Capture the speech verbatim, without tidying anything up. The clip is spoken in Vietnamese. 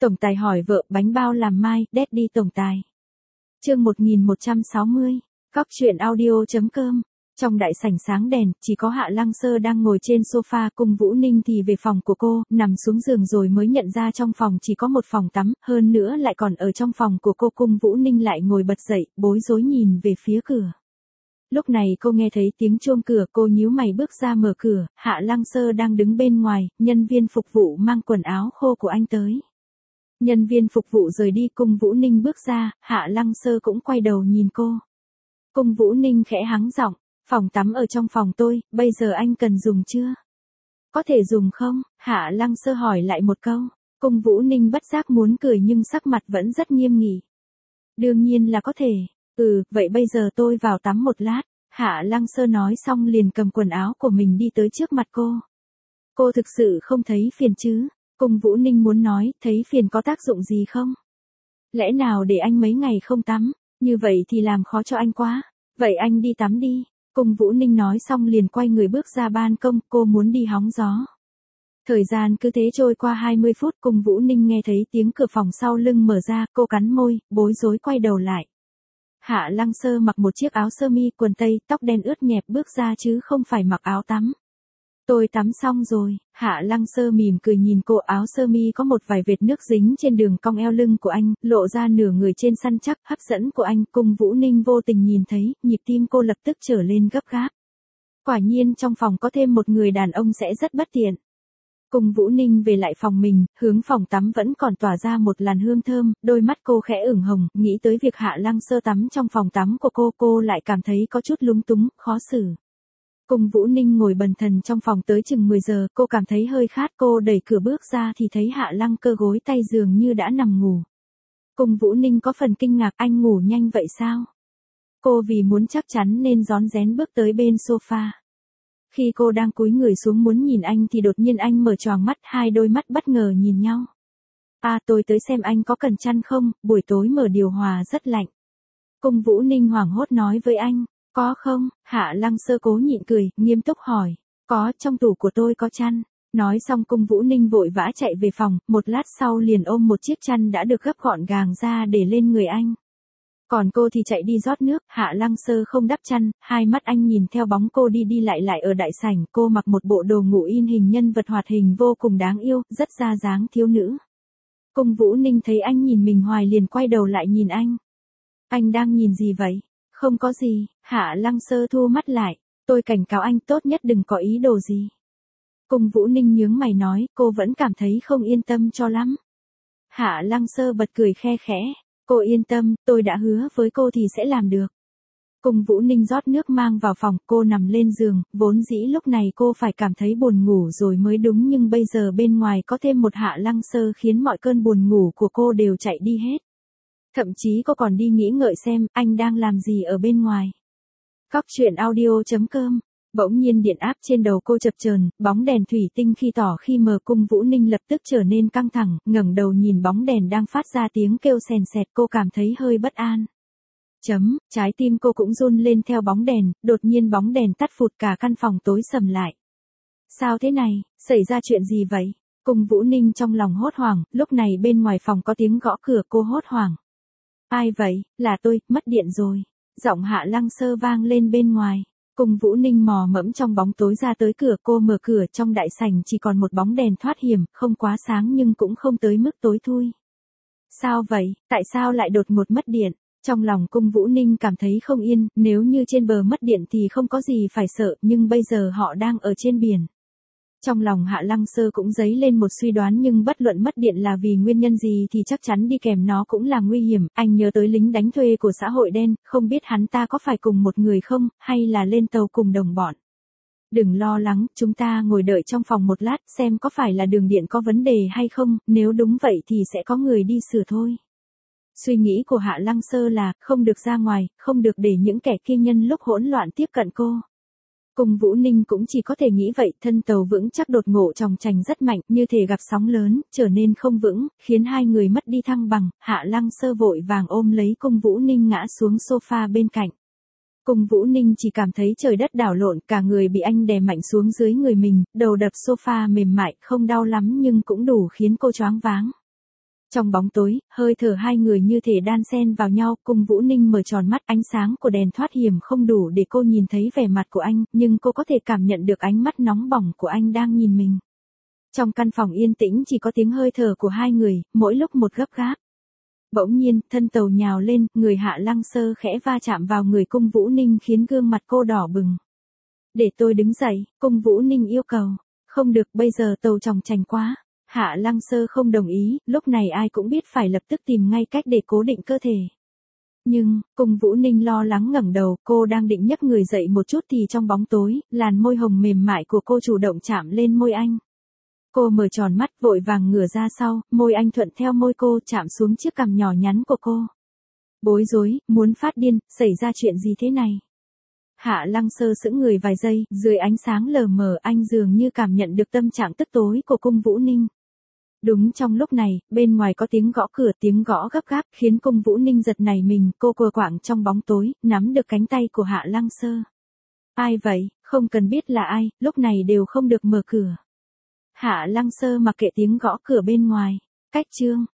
Tổng tài hỏi vợ bánh bao làm mai, Daddy tổng tài. Chương một nghìn một trăm sáu mươi, Cóc truyện audio.com. Trong đại sảnh sáng đèn, chỉ có Hạ Lăng Sơ đang ngồi trên sofa, Cung Vũ Ninh thì về phòng của cô, nằm xuống giường rồi mới nhận ra trong phòng chỉ có một phòng tắm, hơn nữa lại còn ở trong phòng của cô. Cung Vũ Ninh lại ngồi bật dậy, bối rối nhìn về phía cửa. Lúc này cô nghe thấy tiếng chuông cửa, cô nhíu mày bước ra mở cửa, Hạ Lăng Sơ đang đứng bên ngoài, nhân viên phục vụ mang quần áo khô của anh tới. Nhân viên phục vụ rời đi, Cung Vũ Ninh bước ra, Hạ Lăng Sơ cũng quay đầu nhìn cô. Cung Vũ Ninh khẽ hắng giọng, phòng tắm ở trong phòng tôi, bây giờ anh cần dùng chưa? Có thể dùng không? Hạ Lăng Sơ hỏi lại một câu. Cung Vũ Ninh bất giác muốn cười nhưng sắc mặt vẫn rất nghiêm nghị. Đương nhiên là có thể. Ừ, vậy bây giờ tôi vào tắm một lát. Hạ Lăng Sơ nói xong liền cầm quần áo của mình đi tới trước mặt cô. Cô thực sự không thấy phiền chứ? Cung Vũ Ninh muốn nói, thấy phiền có tác dụng gì không? Lẽ nào để anh mấy ngày không tắm, như vậy thì làm khó cho anh quá. Vậy anh đi tắm đi. Cung Vũ Ninh nói xong liền quay người bước ra ban công, cô muốn đi hóng gió. Thời gian cứ thế trôi qua hai mươi phút, Cung Vũ Ninh nghe thấy tiếng cửa phòng sau lưng mở ra, cô cắn môi, bối rối quay đầu lại. Hạ Lăng Sơ mặc một chiếc áo sơ mi, quần tây, tóc đen ướt nhẹp bước ra chứ không phải mặc áo tắm. Tôi tắm xong rồi. Hạ Lăng Sơ mỉm cười nhìn cô, áo sơ mi có một vài vệt nước dính trên đường cong eo lưng của anh, lộ ra nửa người trên săn chắc, hấp dẫn của anh. Cung Vũ Ninh vô tình nhìn thấy, nhịp tim cô lập tức trở lên gấp gáp. Quả nhiên trong phòng có thêm một người đàn ông sẽ rất bất tiện. Cung Vũ Ninh về lại phòng mình, hướng phòng tắm vẫn còn tỏa ra một làn hương thơm, đôi mắt cô khẽ ửng hồng, nghĩ tới việc Hạ Lăng Sơ tắm trong phòng tắm của cô, cô lại cảm thấy có chút lúng túng, khó xử. Cung Vũ Ninh ngồi bần thần trong phòng tới chừng mười giờ, cô cảm thấy hơi khát, cô đẩy cửa bước ra thì thấy Hạ Lăng Cơ gối tay giường như đã nằm ngủ. Cung Vũ Ninh có phần kinh ngạc, anh ngủ nhanh vậy sao? Cô vì muốn chắc chắn nên rón rén bước tới bên sofa. Khi cô đang cúi người xuống muốn nhìn anh thì đột nhiên anh mở choàng mắt, hai đôi mắt bất ngờ nhìn nhau. À, tôi tới xem anh có cần chăn không, buổi tối mở điều hòa rất lạnh. Cung Vũ Ninh hoảng hốt nói với anh. Có không? Hạ Lăng Sơ cố nhịn cười, nghiêm túc hỏi. Có, trong tủ của tôi có chăn. Nói xong Cung Vũ Ninh vội vã chạy về phòng, một lát sau liền ôm một chiếc chăn đã được gấp gọn gàng ra để lên người anh. Còn cô thì chạy đi rót nước, Hạ Lăng Sơ không đắp chăn, hai mắt anh nhìn theo bóng cô đi đi lại lại ở đại sảnh, cô mặc một bộ đồ ngủ in hình nhân vật hoạt hình vô cùng đáng yêu, rất ra dáng thiếu nữ. Cung Vũ Ninh thấy anh nhìn mình hoài liền quay đầu lại nhìn anh. Anh đang nhìn gì vậy? Không có gì. Hạ Lăng Sơ thu mắt lại. Tôi cảnh cáo anh tốt nhất đừng có ý đồ gì. Cung Vũ Ninh nhướng mày nói, cô vẫn cảm thấy không yên tâm cho lắm. Hạ Lăng Sơ bật cười khe khẽ. Cô yên tâm, tôi đã hứa với cô thì sẽ làm được. Cung Vũ Ninh rót nước mang vào phòng, cô nằm lên giường, vốn dĩ lúc này cô phải cảm thấy buồn ngủ rồi mới đúng, nhưng bây giờ bên ngoài có thêm một Hạ Lăng Sơ khiến mọi cơn buồn ngủ của cô đều chạy đi hết. Thậm chí cô còn đi nghĩ ngợi xem anh đang làm gì ở bên ngoài. Cóc truyện audio.com. Bỗng nhiên điện áp trên đầu cô chập chờn, bóng đèn thủy tinh khi tỏ khi mờ. Cung Vũ Ninh lập tức trở nên căng thẳng, ngẩng đầu nhìn bóng đèn đang phát ra tiếng kêu sèn sẹt, cô cảm thấy hơi bất an. Chấm, trái tim cô cũng run lên theo bóng đèn, đột nhiên bóng đèn tắt phụt, cả căn phòng tối sầm lại. Sao thế này, xảy ra chuyện gì vậy? Cung Vũ Ninh trong lòng hốt hoảng, lúc này bên ngoài phòng có tiếng gõ cửa, cô hốt hoảng. Ai vậy? Là tôi, mất điện rồi. Giọng Hạ Lăng Sơ vang lên bên ngoài. Cung Vũ Ninh mò mẫm trong bóng tối ra tới cửa, cô mở cửa, trong đại sảnh chỉ còn một bóng đèn thoát hiểm, không quá sáng nhưng cũng không tới mức tối thui. Sao vậy? Tại sao lại đột ngột mất điện? Trong lòng Cung Vũ Ninh cảm thấy không yên, nếu như trên bờ mất điện thì không có gì phải sợ, nhưng bây giờ họ đang ở trên biển. Trong lòng Hạ Lăng Sơ cũng dấy lên một suy đoán, nhưng bất luận mất điện là vì nguyên nhân gì thì chắc chắn đi kèm nó cũng là nguy hiểm. Anh nhớ tới lính đánh thuê của xã hội đen, không biết hắn ta có phải cùng một người không, hay là lên tàu cùng đồng bọn. Đừng lo lắng, chúng ta ngồi đợi trong phòng một lát xem có phải là đường điện có vấn đề hay không, nếu đúng vậy thì sẽ có người đi sửa thôi. Suy nghĩ của Hạ Lăng Sơ là không được ra ngoài, không được để những kẻ kia nhân lúc hỗn loạn tiếp cận cô. Cung Vũ Ninh cũng chỉ có thể nghĩ vậy, thân tàu vững chắc đột ngộ chòng chành rất mạnh, như thể gặp sóng lớn, trở nên không vững, khiến hai người mất đi thăng bằng. Hạ Lăng Sơ vội vàng ôm lấy Cung Vũ Ninh ngã xuống sofa bên cạnh. Cung Vũ Ninh chỉ cảm thấy trời đất đảo lộn, cả người bị anh đè mạnh xuống dưới người mình, đầu đập sofa mềm mại, không đau lắm nhưng cũng đủ khiến cô choáng váng. Trong bóng tối, hơi thở hai người như thể đan xen vào nhau, Cung Vũ Ninh mở tròn mắt, ánh sáng của đèn thoát hiểm không đủ để cô nhìn thấy vẻ mặt của anh, nhưng cô có thể cảm nhận được ánh mắt nóng bỏng của anh đang nhìn mình. Trong căn phòng yên tĩnh chỉ có tiếng hơi thở của hai người, mỗi lúc một gấp gáp. Bỗng nhiên, thân tàu nhào lên, người Hạ Lăng Sơ khẽ va chạm vào người Cung Vũ Ninh khiến gương mặt cô đỏ bừng. Để tôi đứng dậy, Cung Vũ Ninh yêu cầu. Không được, bây giờ tàu chòng chành quá. Hạ Lăng Sơ không đồng ý, lúc này ai cũng biết phải lập tức tìm ngay cách để cố định cơ thể. Nhưng, Cung Vũ Ninh lo lắng ngẩng đầu, cô đang định nhấc người dậy một chút thì trong bóng tối, làn môi hồng mềm mại của cô chủ động chạm lên môi anh. Cô mở tròn mắt, vội vàng ngửa ra sau, môi anh thuận theo môi cô chạm xuống chiếc cằm nhỏ nhắn của cô. Bối rối, muốn phát điên, xảy ra chuyện gì thế này? Hạ Lăng Sơ sững người vài giây, dưới ánh sáng lờ mờ anh dường như cảm nhận được tâm trạng tức tối của Cung Vũ Ninh. Đúng trong lúc này, bên ngoài có tiếng gõ cửa, tiếng gõ gấp gáp khiến Cung Vũ Ninh giật nảy mình, cô quờ quạng trong bóng tối, nắm được cánh tay của Hạ Lăng Sơ. Ai vậy, không cần biết là ai, lúc này đều không được mở cửa. Hạ Lăng Sơ mặc kệ tiếng gõ cửa bên ngoài. Cách chương